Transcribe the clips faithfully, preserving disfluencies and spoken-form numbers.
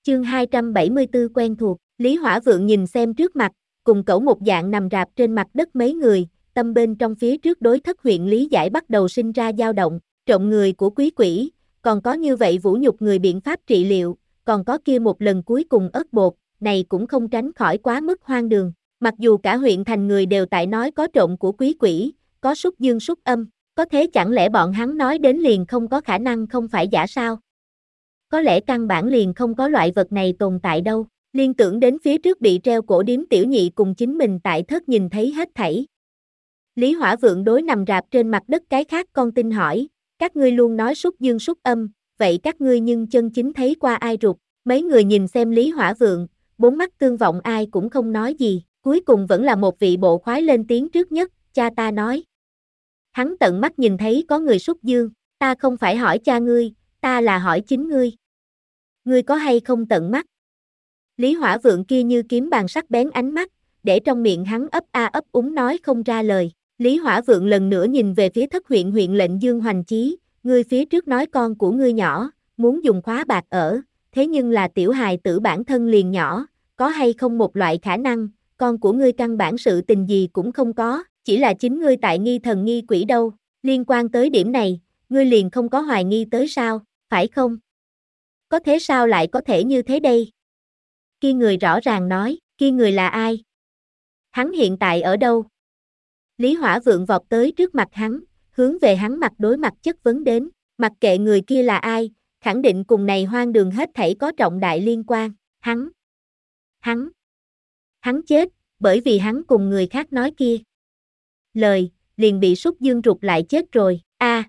Chương hai trăm bảy mươi tư quen thuộc, Lý Hỏa Vượng nhìn xem trước mặt, cùng cẩu một dạng nằm rạp trên mặt đất mấy người, tâm bên trong phía trước đối thất huyện lý giải bắt đầu sinh ra dao động, trộm người của quý quỷ, còn có như vậy vũ nhục người biện pháp trị liệu, còn có kia một lần cuối cùng ớt bột, này cũng không tránh khỏi quá mức hoang đường. Mặc dù cả huyện thành người đều tại nói có trộm của quý quỷ, có súc dương súc âm, có thế chẳng lẽ bọn hắn nói đến liền không có khả năng không phải giả sao? Có lẽ căn bản liền không có loại vật này tồn tại đâu, liên tưởng đến phía trước bị treo cổ điếm tiểu nhị cùng chính mình tại thất nhìn thấy hết thảy. Lý Hỏa Vượng đối nằm rạp trên mặt đất cái khác con tin hỏi, các ngươi luôn nói súc dương súc âm, vậy các ngươi nhưng chân chính thấy qua ai rụt? Mấy người nhìn xem Lý Hỏa Vượng, bốn mắt tương vọng ai cũng không nói gì, cuối cùng vẫn là một vị bộ khoái lên tiếng trước nhất, cha ta nói. Hắn tận mắt nhìn thấy có người súc dương, ta không phải hỏi cha ngươi, ta là hỏi chính ngươi. Ngươi có hay không tận mắt? Lý Hỏa Vượng kia như kiếm bàn sắc bén ánh mắt, để trong miệng hắn ấp a ấp úng nói không ra lời. Lý Hỏa Vượng lần nữa nhìn về phía thất huyện huyện lệnh Dương Hoành Chí, ngươi phía trước nói con của ngươi nhỏ, muốn dùng khóa bạc ở, thế nhưng là tiểu hài tử bản thân liền nhỏ, có hay không một loại khả năng, con của ngươi căn bản sự tình gì cũng không có, chỉ là chính ngươi tại nghi thần nghi quỷ đâu, liên quan tới điểm này, ngươi liền không có hoài nghi tới sao, phải không? Có thế sao lại có thể như thế đây? Kia người rõ ràng nói, kia người là ai? Hắn hiện tại ở đâu? Lý Hỏa Vượng vọt tới trước mặt hắn, hướng về hắn mặt đối mặt chất vấn đến, mặc kệ người kia là ai, khẳng định cùng này hoang đường hết thảy có trọng đại liên quan, hắn, hắn, hắn chết, bởi vì hắn cùng người khác nói kia. Lời, liền bị súc dương rụt lại chết rồi, a. À.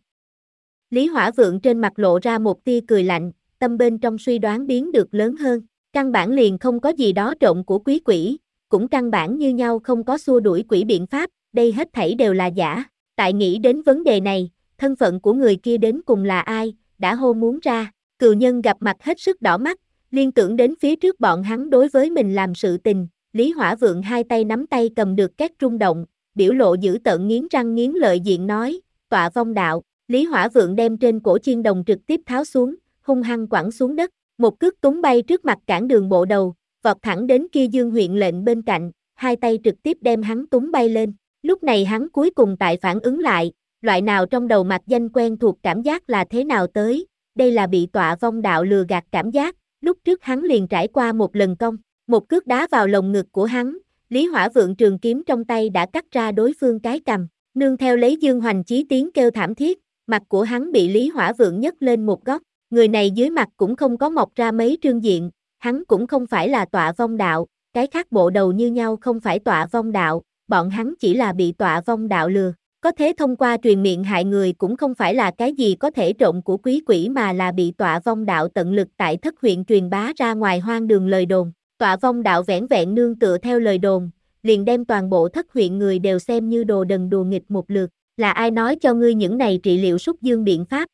Lý Hỏa Vượng trên mặt lộ ra một tia cười lạnh, tâm bên trong suy đoán biến được lớn hơn, căn bản liền không có gì đó trộm của quý quỷ, cũng căn bản như nhau không có xua đuổi quỷ biện pháp, đây hết thảy đều là giả. Tại nghĩ đến vấn đề này, thân phận của người kia đến cùng là ai, đã hô muốn ra, cừu nhân gặp mặt hết sức đỏ mắt, liên tưởng đến phía trước bọn hắn đối với mình làm sự tình, Lý Hỏa Vượng hai tay nắm tay cầm được két rung động, biểu lộ dữ tợn nghiến răng nghiến lợi diện nói, tọa vong đạo, Lý Hỏa Vượng đem trên cổ chiên đồng trực tiếp tháo xuống, hung hăng quẳng xuống đất, một cước túng bay trước mặt cản đường bộ đầu, vọt thẳng đến kia Dương huyện lệnh bên cạnh, hai tay trực tiếp đem hắn túng bay lên. Lúc này hắn cuối cùng tại phản ứng lại, loại nào trong đầu mặt danh quen thuộc cảm giác là thế nào tới, đây là bị tọa vong đạo lừa gạt cảm giác, lúc trước hắn liền trải qua một lần công, một cước đá vào lồng ngực của hắn, Lý Hỏa Vượng trường kiếm trong tay đã cắt ra đối phương cái cằm, nương theo lấy Dương Hoành Chí tiếng kêu thảm thiết, mặt của hắn bị Lý Hỏa Vượng nhấc lên một góc, người này dưới mặt cũng không có mọc ra mấy trương diện, hắn cũng không phải là tọa vong đạo, cái khác bộ đầu như nhau không phải tọa vong đạo, bọn hắn chỉ là bị tọa vong đạo lừa, có thế thông qua truyền miệng hại người cũng không phải là cái gì có thể trộm của quý quỷ mà là bị tọa vong đạo tận lực tại thất huyện truyền bá ra ngoài hoang đường lời đồn, tọa vong đạo vẻn vẹn nương tựa theo lời đồn, liền đem toàn bộ thất huyện người đều xem như đồ đần đùa nghịch một lượt, là ai nói cho ngươi những này trị liệu súc dương biện pháp?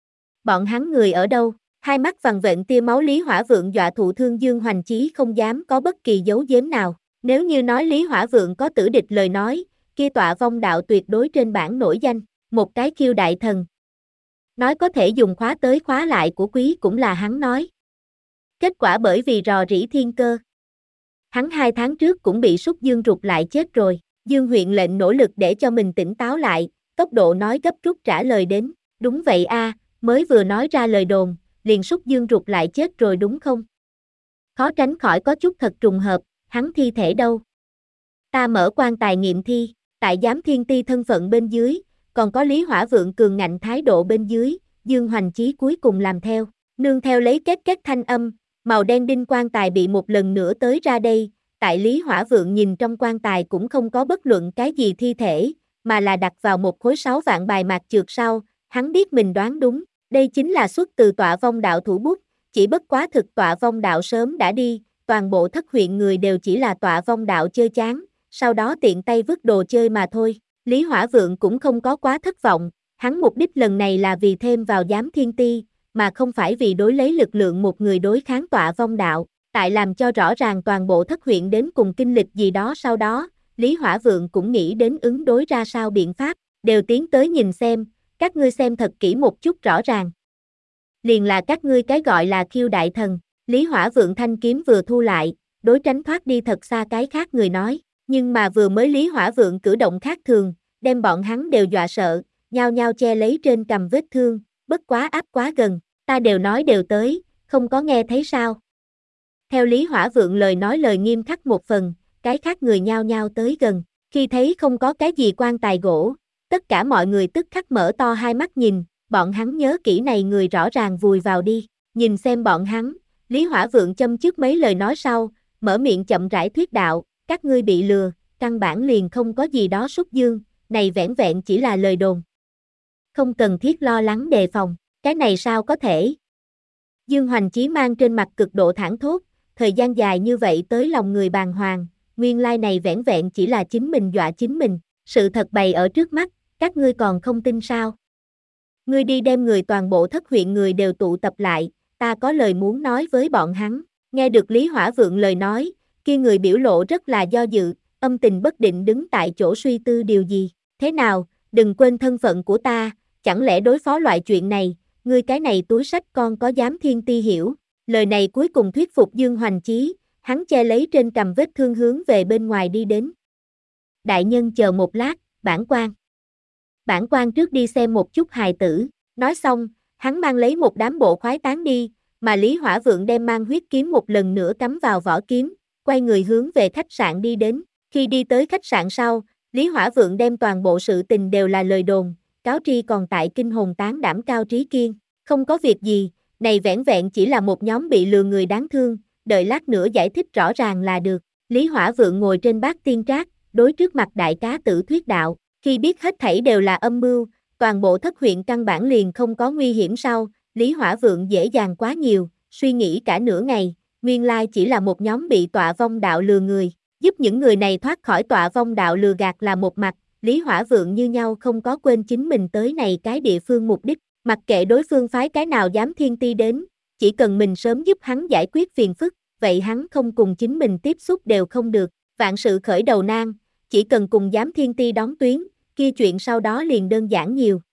Bọn hắn người ở đâu? Hai mắt vằn vện tia máu Lý Hỏa Vượng dọa thụ thương Dương Hoành Chí không dám có bất kỳ dấu giếm nào. Nếu như nói Lý Hỏa Vượng có tử địch lời nói, kia tọa vong đạo tuyệt đối trên bảng nổi danh, một cái kiêu đại thần. Nói có thể dùng khóa tới khóa lại của quý cũng là hắn nói. Kết quả bởi vì rò rỉ thiên cơ. Hắn hai tháng trước cũng bị súc dương rụt lại chết rồi, Dương huyện lệnh nỗ lực để cho mình tỉnh táo lại, tốc độ nói gấp rút trả lời đến, đúng vậy a, à, mới vừa nói ra lời đồn, liền súc dương rụt lại chết rồi đúng không? Khó tránh khỏi có chút thật trùng hợp. Hắn thi thể đâu? Ta mở quan tài nghiệm thi, tại giám thiên ti thân phận bên dưới, còn có Lý Hỏa Vượng cường ngạnh thái độ bên dưới, Dương Hoành Chí cuối cùng làm theo, nương theo lấy kết kết thanh âm, màu đen đinh quan tài bị một lần nữa tới ra đây, tại Lý Hỏa Vượng nhìn trong quan tài cũng không có bất luận cái gì thi thể, mà là đặt vào một khối sáu vạn bài mạc trượt sau, hắn biết mình đoán đúng, đây chính là xuất từ tọa vong đạo thủ bút, chỉ bất quá thực tọa vong đạo sớm đã đi. Toàn bộ thất huyện người đều chỉ là tọa vong đạo chơi chán, sau đó tiện tay vứt đồ chơi mà thôi. Lý Hỏa Vượng cũng không có quá thất vọng, hắn mục đích lần này là vì thêm vào giám thiên ti, mà không phải vì đối lấy lực lượng một người đối kháng tọa vong đạo. Tại làm cho rõ ràng toàn bộ thất huyện đến cùng kinh lịch gì đó sau đó, Lý Hỏa Vượng cũng nghĩ đến ứng đối ra sao biện pháp, đều tiến tới nhìn xem, các ngươi xem thật kỹ một chút rõ ràng. Liền là các ngươi cái gọi là khiêu đại thần, Lý Hỏa Vượng thanh kiếm vừa thu lại, đối tránh thoát đi thật xa cái khác người nói, nhưng mà vừa mới Lý Hỏa Vượng cử động khác thường, đem bọn hắn đều dọa sợ, nhao nhao che lấy trên cằm vết thương, bất quá áp quá gần, ta đều nói đều tới, không có nghe thấy sao. Theo Lý Hỏa Vượng lời nói lời nghiêm khắc một phần, cái khác người nhao nhao tới gần, khi thấy không có cái gì quan tài gỗ, tất cả mọi người tức khắc mở to hai mắt nhìn, bọn hắn nhớ kỹ này người rõ ràng vùi vào đi, nhìn xem bọn hắn, Lý Hỏa Vượng châm chước mấy lời nói sau, mở miệng chậm rãi thuyết đạo, các ngươi bị lừa, căn bản liền không có gì đó xúc dương, này vẻn vẹn chỉ là lời đồn. Không cần thiết lo lắng đề phòng, cái này sao có thể? Dương Hoành Chí mang trên mặt cực độ thảng thốt, thời gian dài như vậy tới lòng người bàng hoàng, nguyên lai này vẻn vẹn chỉ là chính mình dọa chính mình, sự thật bày ở trước mắt, các ngươi còn không tin sao? Ngươi đi đem người toàn bộ thất huyện người đều tụ tập lại, ta có lời muốn nói với bọn hắn, nghe được Lý Hỏa Vượng lời nói, kia người biểu lộ rất là do dự, âm tình bất định đứng tại chỗ suy tư điều gì, thế nào, đừng quên thân phận của ta, chẳng lẽ đối phó loại chuyện này, ngươi cái này túi sách con có dám thiên ti hiểu, lời này cuối cùng thuyết phục Dương Hoành Chí, hắn che lấy trên cằm vết thương hướng về bên ngoài đi đến. Đại nhân chờ một lát, bản quan. Bản quan trước đi xem một chút hài tử, nói xong, hắn mang lấy một đám bộ khoái tán đi, mà Lý Hỏa Vượng đem mang huyết kiếm một lần nữa cắm vào vỏ kiếm, quay người hướng về khách sạn đi đến, khi đi tới khách sạn sau, Lý Hỏa Vượng đem toàn bộ sự tình đều là lời đồn, cáo tri còn tại kinh hồn tán đảm Cao Trí Kiên, không có việc gì, này vẻn vẹn chỉ là một nhóm bị lừa người đáng thương, đợi lát nữa giải thích rõ ràng là được. Lý Hỏa Vượng ngồi trên bát tiên trác, đối trước mặt đại cá tử thuyết đạo, khi biết hết thảy đều là âm mưu, toàn bộ thất huyện căn bản liền không có nguy hiểm sau, Lý Hỏa Vượng dễ dàng quá nhiều, suy nghĩ cả nửa ngày, nguyên lai chỉ là một nhóm bị tọa vong đạo lừa người, giúp những người này thoát khỏi tọa vong đạo lừa gạt là một mặt, Lý Hỏa Vượng như nhau không có quên chính mình tới này cái địa phương mục đích, mặc kệ đối phương phái cái nào dám thiên ti đến, chỉ cần mình sớm giúp hắn giải quyết phiền phức, vậy hắn không cùng chính mình tiếp xúc đều không được, vạn sự khởi đầu nan, chỉ cần cùng dám thiên ti đón tuyến, kia chuyện sau đó liền đơn giản nhiều.